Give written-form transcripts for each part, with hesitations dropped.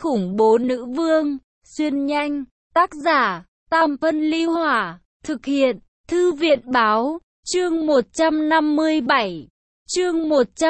khủng bố nữ vương, xuyên nhanh, tác giả, Tam Phân Ly Hỏa, thực hiện, Thư viện báo, chương 157, chương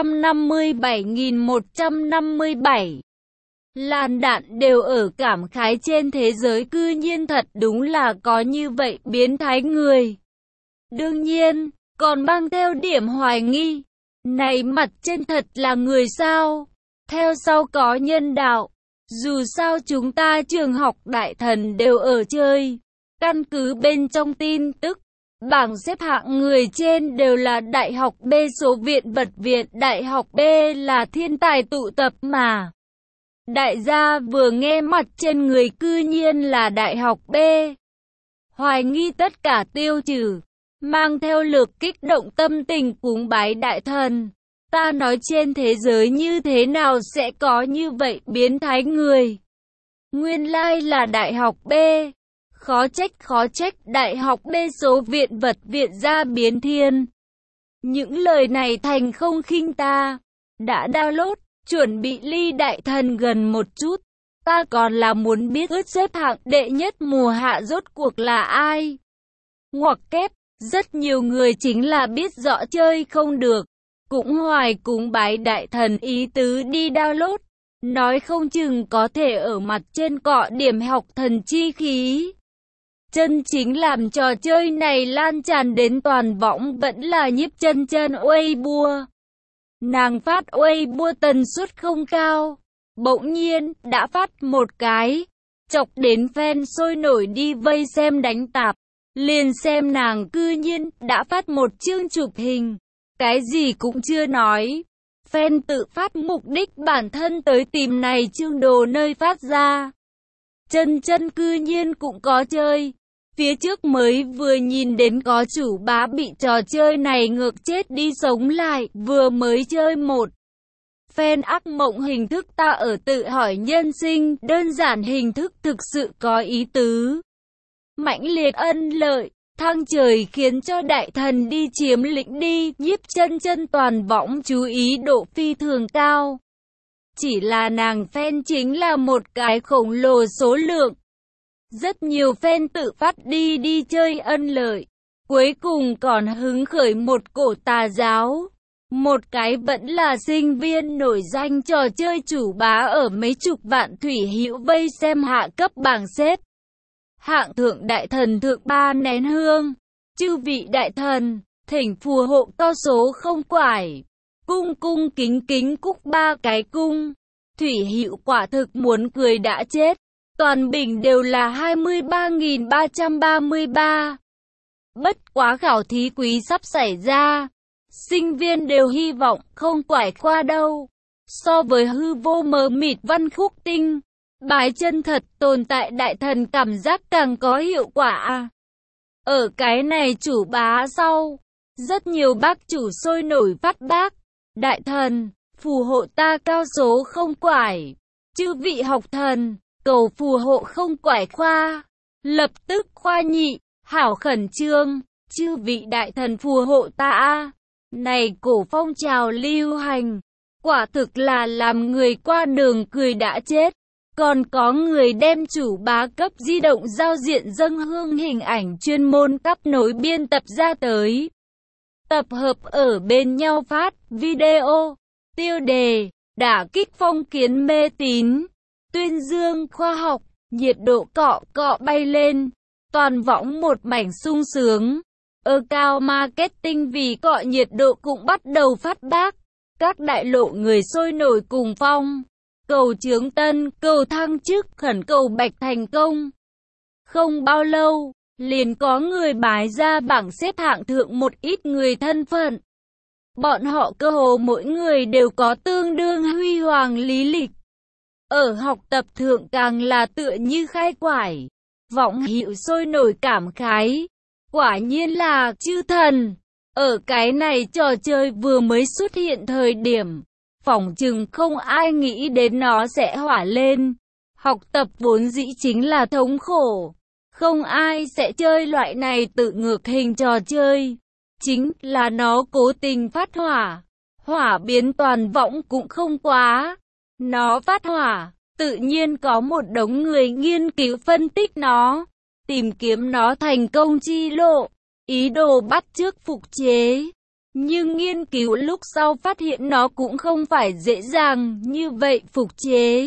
157.157. Làn đạn đều ở cảm khái trên thế giới cư nhiên thật đúng là có như vậy biến thái người. Đương nhiên, còn mang theo điểm hoài nghi. Này mặt trên thật là người sao? Theo sau có nhân đạo. Dù sao chúng ta trường học đại thần đều ở chơi. Căn cứ bên trong tin tức, bảng xếp hạng người trên đều là Đại học B số viện vật Việt. Đại học B là thiên tài tụ tập mà. Đại gia vừa nghe mặt trên người cư nhiên là Đại học B. Hoài nghi tất cả tiêu trừ. Mang theo lực kích động tâm tình cúng bái đại thần. Ta nói trên thế giới như thế nào sẽ có như vậy biến thái người. Nguyên lai là Đại học B. Khó trách Đại học B số viện vật Việt ra biến thiên. Những lời này thành không khinh ta. Đã download, chuẩn bị ly đại thần gần một chút. Ta còn là muốn biết ước xếp hạng đệ nhất mùa hạ rốt cuộc là ai. Ngoặc kép, rất nhiều người chính là biết rõ chơi không được. Cũng hoài cúng bái đại thần ý tứ đi download. Nói không chừng có thể ở mặt trên cọ điểm học thần chi khí. Chân chính làm trò chơi này lan tràn đến toàn võng vẫn là Nhiếp Chân Chân Weibo. Nàng phát Weibo tần suất không cao. Bỗng nhiên, đã phát một cái. Chọc đến fan sôi nổi đi vây xem đánh tạp. Liền xem nàng cư nhiên, đã phát một chương chụp hình. Cái gì cũng chưa nói. Fan tự phát mục đích bản thân tới tìm này chương đồ nơi phát ra. Chân Chân cư nhiên cũng có chơi. Phía trước mới vừa nhìn đến có chủ bá bị trò chơi này ngược chết đi sống lại, vừa mới chơi một. Fan ác mộng hình thức ta ở tự hỏi nhân sinh, đơn giản hình thức thực sự có ý tứ. Mãnh liệt ân lợi, thăng trời khiến cho đại thần đi chiếm lĩnh đi, Nhiếp Chân Chân toàn võng chú ý độ phi thường cao. Chỉ là nàng fan chính là một cái khổng lồ số lượng. Rất nhiều fan tự phát đi chơi ân lợi. Cuối cùng còn hứng khởi một cổ tà giáo. Một cái vẫn là sinh viên nổi danh trò chơi chủ bá ở mấy chục vạn thủy hữu vây xem hạ cấp bảng xếp. Hạng thượng đại thần thượng 3 nén hương. Chư vị đại thần, thỉnh phù hộ cao số không quải. Cung kính cúc 3 cái cung. Thủy hữu quả thực muốn cười đã chết. Toàn bình đều là 23.333. Bất quá khảo thí quý sắp xảy ra. Sinh viên đều hy vọng không quải khoa đâu. So với hư vô mờ mịt văn khúc tinh, bài chân thật tồn tại đại thần cảm giác càng có hiệu quả. Ở cái này chủ bá sau, rất nhiều bác chủ sôi nổi phát bác. Đại thần, phù hộ ta cao số không quải. Chư vị học thần, cầu phù hộ không quải khoa. Lập tức khoa nhị, hảo khẩn trương. Chư vị đại thần phù hộ ta. Này cổ phong trào lưu hành, quả thực là làm người qua đường cười đã chết. Còn có người đem chủ bá cấp di động giao diện dâng hương hình ảnh chuyên môn cấp nối biên tập ra tới. Tập hợp ở bên nhau phát video, tiêu đề, đả kích phong kiến mê tín, tuyên dương khoa học, nhiệt độ cọ bay lên, toàn võng một mảnh sung sướng. Ở cao marketing vì cọ nhiệt độ cũng bắt đầu phát bác. Các đại lộ người sôi nổi cùng phong. Cầu chướng tân, cầu thăng chức, khẩn cầu bạch thành công. Không bao lâu, liền có người bái ra bảng xếp hạng thượng một ít người thân phận. Bọn họ cơ hồ mỗi người đều có tương đương huy hoàng lý lịch. Ở học tập thượng càng là tựa như khai quải. Võng hữu sôi nổi cảm khái. Quả nhiên là chư thần. Ở cái này trò chơi vừa mới xuất hiện thời điểm, phỏng chừng không ai nghĩ đến nó sẽ hỏa lên. Học tập vốn dĩ chính là thống khổ. Không ai sẽ chơi loại này tự ngược hình trò chơi. Chính là nó cố tình phát hỏa. Hỏa biến toàn võng cũng không quá. Nó phát hỏa, Tự nhiên có một đống người nghiên cứu phân tích nó, tìm kiếm nó thành công chi lộ, ý đồ bắt chước phục chế. Nhưng nghiên cứu lúc sau phát hiện nó cũng không phải dễ dàng như vậy phục chế.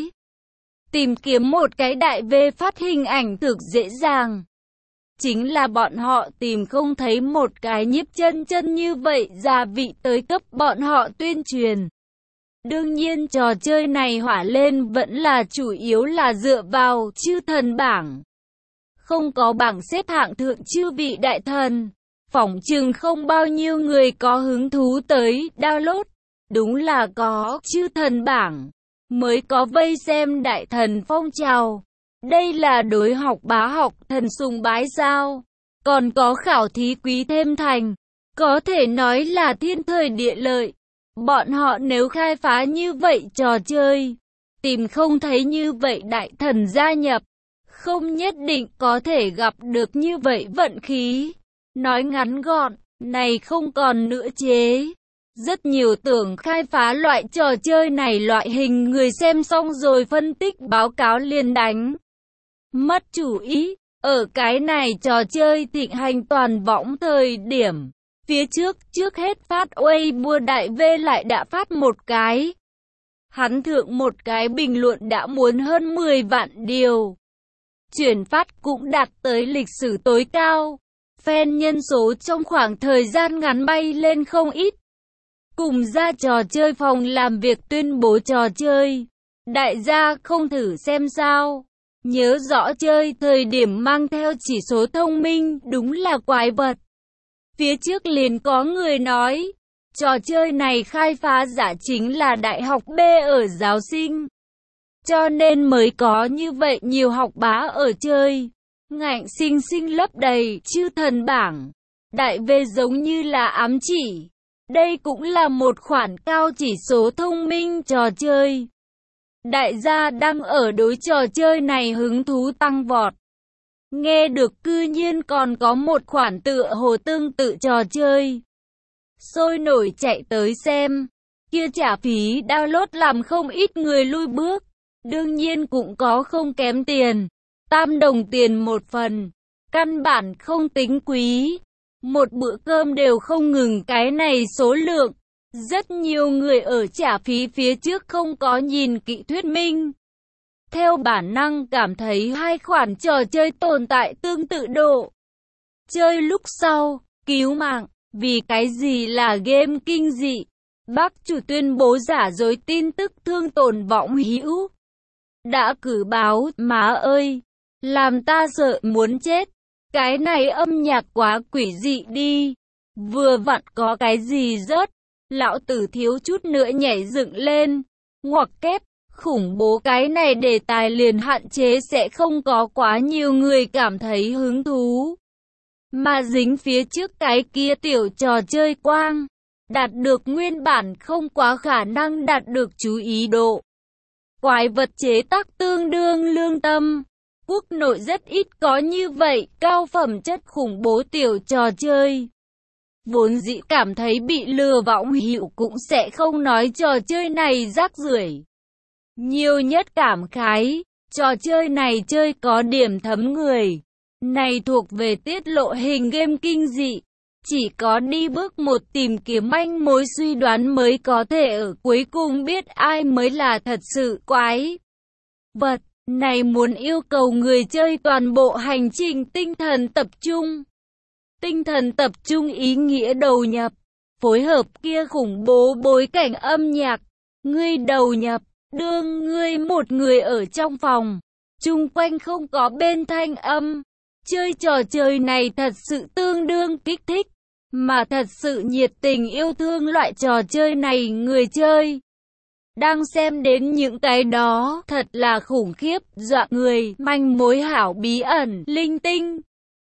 Tìm kiếm một cái đại V phát hình ảnh thực dễ dàng. Chính là bọn họ tìm không thấy một cái nhiếp chân chân như vậy gia vị tới cấp bọn họ tuyên truyền. Đương nhiên trò chơi này hỏa lên vẫn là chủ yếu là dựa vào chư thần bảng. Không có bảng xếp hạng thượng chư vị đại thần, phỏng chừng không bao nhiêu người có hứng thú tới download. Đúng là có chư thần bảng, mới có vây xem đại thần phong trào. Đây là đối học bá học thần sùng bái sao? Còn có khảo thí quý thêm thành, có thể nói là thiên thời địa lợi. Bọn họ nếu khai phá như vậy trò chơi, tìm không thấy như vậy đại thần gia nhập, không nhất định có thể gặp được như vậy vận khí. Nói ngắn gọn, này không còn nữa chế. Rất nhiều tưởng khai phá loại trò chơi này loại hình người xem xong rồi phân tích báo cáo liền đánh mất chủ ý. Ở cái này trò chơi thịnh hành toàn võng thời điểm, phía trước hết phát Weibo đại V lại đã phát một cái. Hắn thượng một cái bình luận đã muốn hơn 10 vạn điều. Chuyển phát cũng đạt tới lịch sử tối cao. Fan nhân số trong khoảng thời gian ngắn bay lên không ít. Cùng ra trò chơi phòng làm việc tuyên bố trò chơi. Đại gia không thử xem sao. Nhớ rõ chơi thời điểm mang theo chỉ số thông minh đúng là quái vật. Phía trước liền có người nói, trò chơi này khai phá giả chính là đại học B ở giáo sinh. Cho nên mới có như vậy nhiều học bá ở chơi. Ngạnh sinh sinh lấp đầy chư thần bảng. Đại V giống như là ám chỉ. Đây cũng là một khoản cao chỉ số thông minh trò chơi. Đại gia đang ở đối trò chơi này hứng thú tăng vọt. Nghe được cư nhiên còn có một khoản tựa hồ tương tự trò chơi. Sôi nổi chạy tới xem. Kia trả phí download làm không ít người lui bước. Đương nhiên cũng có không kém tiền. 3 đồng tiền một phần. Căn bản không tính quý. Một bữa cơm đều không ngừng cái này số lượng. Rất nhiều người ở trả phí phía trước không có nhìn kỹ thuyết minh. Theo bản năng cảm thấy hai khoản trò chơi tồn tại tương tự độ. Chơi lúc sau, cứu mạng, vì cái gì là game kinh dị. Bác chủ tuyên bố giả dối tin tức thương tổn vọng hữu. Đã cử báo, má ơi, làm ta sợ muốn chết. Cái này âm nhạc quá quỷ dị đi. Vừa vặn có cái gì rớt. Lão tử thiếu chút nữa nhảy dựng lên. Ngoặc kép, khủng bố cái này đề tài liền hạn chế sẽ không có quá nhiều người cảm thấy hứng thú. Mà dính phía trước cái kia tiểu trò chơi quang. Đạt được nguyên bản không quá khả năng đạt được chú ý độ. Quái vật chế tác tương đương lương tâm. Quốc nội rất ít có như vậy cao phẩm chất khủng bố tiểu trò chơi. Vốn dĩ cảm thấy bị lừa vọng hữu cũng sẽ không nói trò chơi này rác rưởi. Nhiều nhất cảm khái, trò chơi này chơi có điểm thấm người. Này thuộc về tiết lộ hình game kinh dị. Chỉ có đi bước một tìm kiếm manh mối suy đoán mới có thể ở cuối cùng biết ai mới là thật sự quái vật. Này muốn yêu cầu người chơi toàn bộ hành trình tinh thần tập trung. Tinh thần tập trung ý nghĩa đầu nhập. Phối hợp kia khủng bố bối cảnh âm nhạc. Ngươi đầu nhập, đương ngươi một người ở trong phòng. Chung quanh không có bên thanh âm. Chơi trò chơi này thật sự tương đương kích thích. Mà thật sự nhiệt tình yêu thương loại trò chơi này người chơi. Đang xem đến những cái đó thật là khủng khiếp, dọa người, manh mối hảo bí ẩn, linh tinh.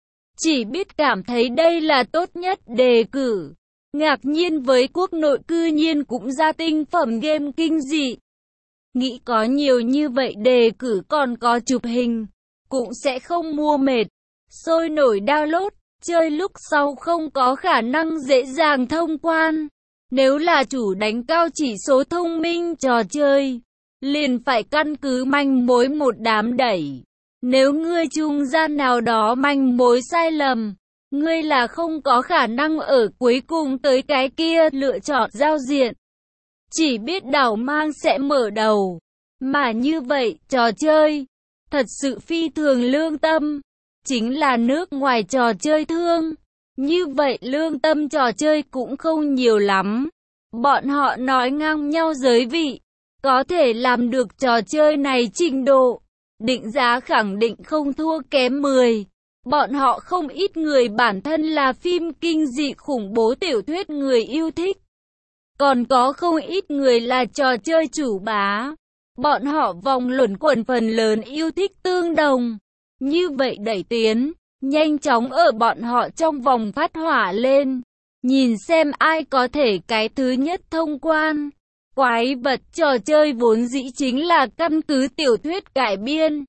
Chỉ biết cảm thấy đây là tốt nhất đề cử. Ngạc nhiên với quốc nội cư nhiên cũng ra tinh phẩm game kinh dị. Nghĩ có nhiều như vậy đề cử còn có chụp hình, cũng sẽ không mua mệt. Sôi nổi download, chơi lúc sau không có khả năng dễ dàng thông quan. Nếu là chủ đánh cao chỉ số thông minh trò chơi, liền phải căn cứ manh mối một đám đẩy. Nếu ngươi trung gian nào đó manh mối sai lầm, ngươi là không có khả năng ở cuối cùng tới cái kia lựa chọn giao diện. Chỉ biết đảo mang sẽ mở đầu. Mà như vậy, trò chơi thật sự phi thường lương tâm. Chính là nước ngoài trò chơi thương. Như vậy lương tâm trò chơi cũng không nhiều lắm. Bọn họ nói ngang nhau giới vị. Có thể làm được trò chơi này trình độ. Định giá khẳng định không thua kém 10. Bọn họ không ít người bản thân là phim kinh dị khủng bố tiểu thuyết người yêu thích. Còn có không ít người là trò chơi chủ bá. Bọn họ vòng luẩn quẩn phần lớn yêu thích tương đồng. Như vậy đẩy tiến, nhanh chóng ở bọn họ trong vòng phát hỏa lên. Nhìn xem ai có thể cái thứ nhất thông quan. Quái vật trò chơi vốn dĩ chính là căn cứ tiểu thuyết cải biên.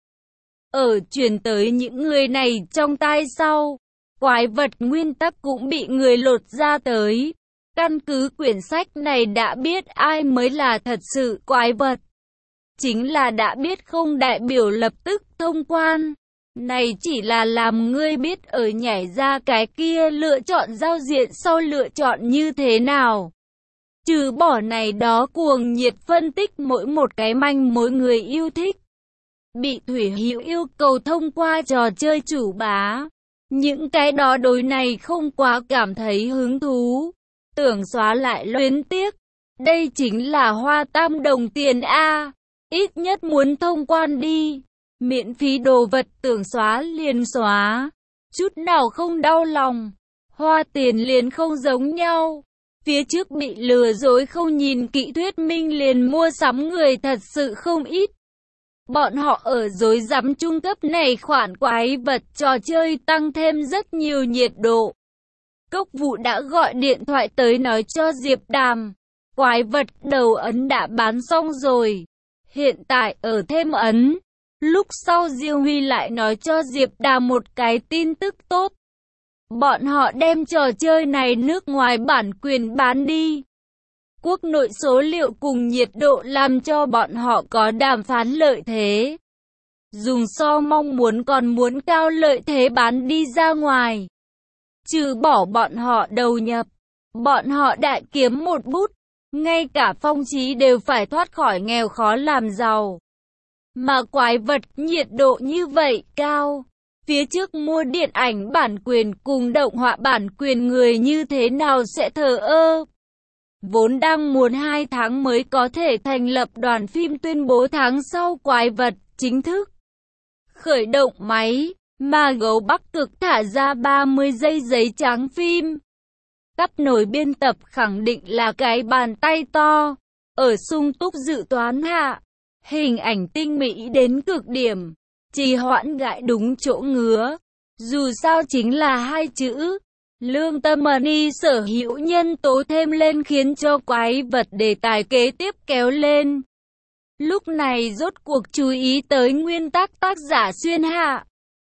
Ở truyền tới những người này trong tai sau, quái vật nguyên tắc cũng bị người lột ra tới. Căn cứ quyển sách này đã biết ai mới là thật sự quái vật. Chính là đã biết không đại biểu lập tức thông quan. Này chỉ là làm ngươi biết ở nhảy ra cái kia lựa chọn giao diện sau lựa chọn như thế nào. Trừ bỏ này đó cuồng nhiệt phân tích mỗi một cái manh mỗi người yêu thích. Bị Thủy Hữu yêu cầu thông qua trò chơi chủ bá. Những cái đó đối này không quá cảm thấy hứng thú. Tưởng xóa lại luyến tiếc. Đây chính là hoa tam đồng tiền A. Ít nhất muốn thông quan đi. Miễn phí đồ vật tưởng xóa liền xóa. Chút nào không đau lòng. Hoa tiền liền không giống nhau. Phía trước bị lừa dối không nhìn kỹ thuyết minh liền mua sắm người thật sự không ít. Bọn họ ở dối rắm trung cấp này khoản quái vật trò chơi tăng thêm rất nhiều nhiệt độ. Cốc Vụ đã gọi điện thoại tới nói cho Diệp Đàm. Quái vật đầu ấn đã bán xong rồi. Hiện tại ở thêm ấn. Lúc sau Diêu Huy lại nói cho Diệp Đàm một cái tin tức tốt. Bọn họ đem trò chơi này nước ngoài bản quyền bán đi. Quốc nội số liệu cùng nhiệt độ làm cho bọn họ có đàm phán lợi thế. Dùng so mong muốn còn muốn cao lợi thế bán đi ra ngoài. Trừ bỏ bọn họ đầu nhập, bọn họ đại kiếm một bút. Ngay cả Phong Chí đều phải thoát khỏi nghèo khó làm giàu. Mà quái vật nhiệt độ như vậy cao. Phía trước mua điện ảnh bản quyền cùng động họa bản quyền người như thế nào sẽ thờ ơ. Vốn đang muốn 2 tháng mới có thể thành lập đoàn phim tuyên bố tháng sau quái vật chính thức khởi động máy, mà Gấu Bắc Cực thả ra 30 giây giấy trắng phim. Cấp nổi biên tập khẳng định là cái bàn tay to, ở sung túc dự toán hạ, hình ảnh tinh mỹ đến cực điểm, trì hoãn gãi đúng chỗ ngứa. Dù sao chính là 2 chữ. Lương tâm money sở hữu nhân tố thêm lên khiến cho quái vật đề tài kế tiếp kéo lên. Lúc này rốt cuộc chú ý tới nguyên tắc tác giả xuyên hạ.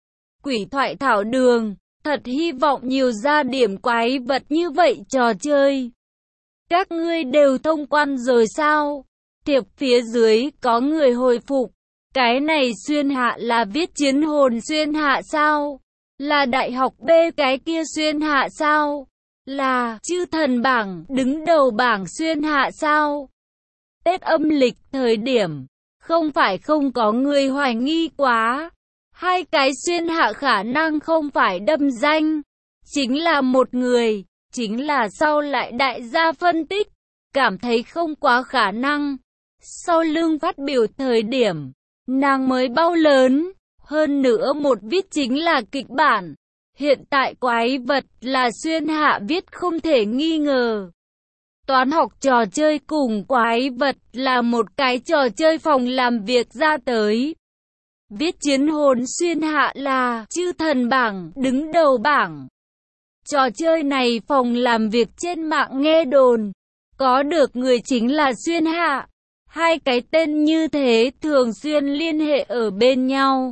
Quỷ thoại thảo đường, thật hy vọng nhiều ra điểm quái vật như vậy trò chơi. Các ngươi đều thông quan rồi sao? Thiệp phía dưới có người hồi phục. Cái này xuyên hạ là viết chiến hồn xuyên hạ sao? Là đại học B cái kia xuyên hạ sao? Là chư thần bảng đứng đầu bảng xuyên hạ sao? Tết âm lịch thời điểm, không phải không có người hoài nghi quá. 2 cái xuyên hạ khả năng không phải đâm danh, chính là một người, chính là sau lại đại gia phân tích, cảm thấy không quá khả năng. Sau lưng phát biểu thời điểm, nàng mới bao lớn. Hơn nữa một viết chính là kịch bản. Hiện tại quái vật là xuyên hạ viết không thể nghi ngờ. Toán học trò chơi cùng quái vật là một cái trò chơi phòng làm việc ra tới. Viết chiến hồn xuyên hạ là chư thần bảng đứng đầu bảng. Trò chơi này phòng làm việc trên mạng nghe đồn. Có được người chính là xuyên hạ. 2 cái tên như thế thường xuyên liên hệ ở bên nhau.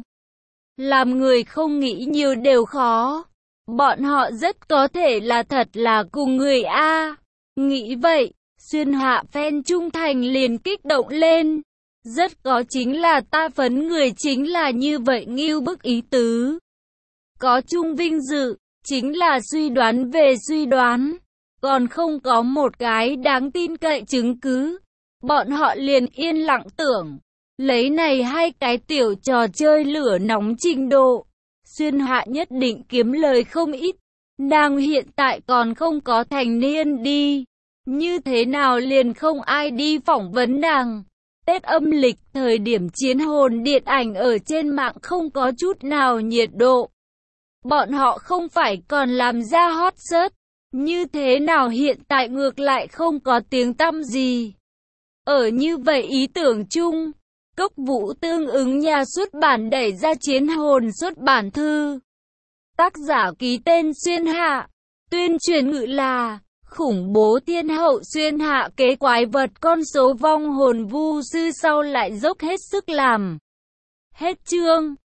Làm người không nghĩ nhiều đều khó. Bọn họ rất có thể là thật là cùng người A. Nghĩ vậy, xuyên hạ fan trung thành liền kích động lên. Rất có chính là ta phấn người chính là như vậy ngưu bức ý tứ. Có chung vinh dự, chính là suy đoán về suy đoán. Còn không có một cái đáng tin cậy chứng cứ. Bọn họ liền yên lặng tưởng. Lấy này hai cái tiểu trò chơi lửa nóng trình độ. Xuyên Hạ nhất định kiếm lời không ít. Nàng hiện tại còn không có thành niên đi. Như thế nào liền không ai đi phỏng vấn nàng. Tết âm lịch thời điểm chiến hồn điện ảnh ở trên mạng không có chút nào nhiệt độ. Bọn họ không phải còn làm ra hot search. Như thế nào hiện tại ngược lại không có tiếng tăm gì. Ở như vậy ý tưởng chung, Cốc Vũ tương ứng nhà xuất bản đẩy ra chiến hồn xuất bản thư. Tác giả ký tên Xuyên Hạ, tuyên truyền ngữ là khủng bố thiên hậu Xuyên Hạ kế quái vật con số vong hồn vu sư sau lại dốc hết sức làm. Hết chương.